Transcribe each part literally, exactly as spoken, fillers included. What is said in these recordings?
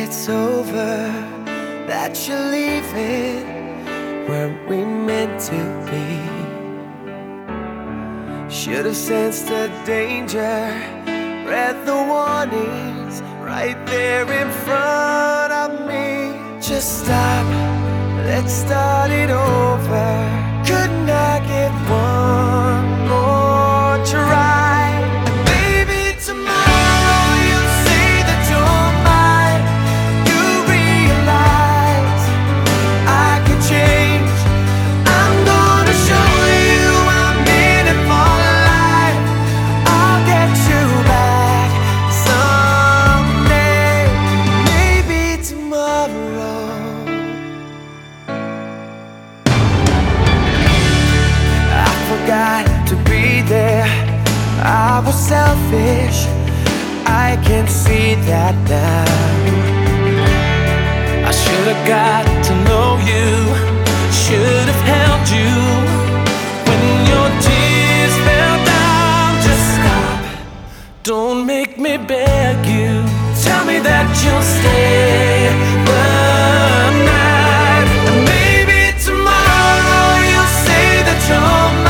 it's over, that you're leaving where we meant to be. Should've sensed the danger, read the warnings right there in front of me. Just stop, let's start it over. Couldn't I get one more try? And maybe tomorrow you'll say that you're mine. You realize I could change. I'm gonna show you I'm in it for life. I'll get you back someday, maybe tomorrow. Forgot to be there, I was selfish, I can see that now. I should've got to know you, should've held you when your tears fell down. Just stop, don't make me beg you. Tell me that you'll stay the night. And maybe tomorrow you'll say that you're mine.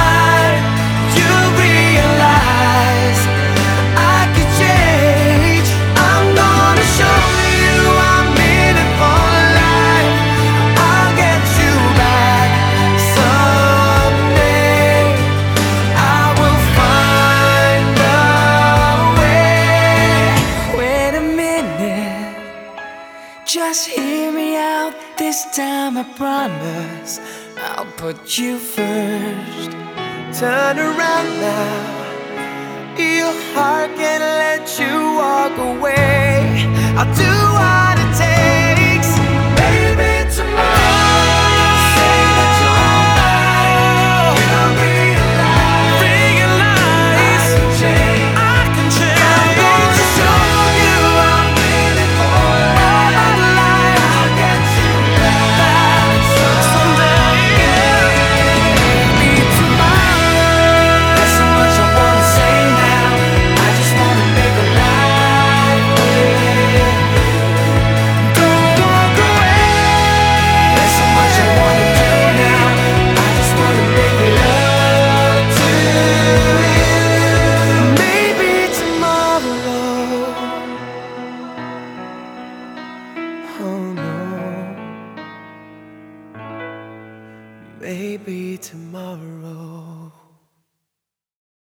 Just hear me out, this time I promise I'll put you first. Turn around now, your heart can't let you walk away. I'll do what it takes, baby, tomorrow. Say that you're mine. You'll realize, realize I can change. I can change. I'm gonna show you I'm in it for life. I'll get you back someday. Maybe tomorrow. There's so much I wanna say now. I just wanna make a life with you. Don't walk away. There's so much I wanna do now. I just wanna make love to you. Maybe tomorrow. Oh no. Maybe tomorrow.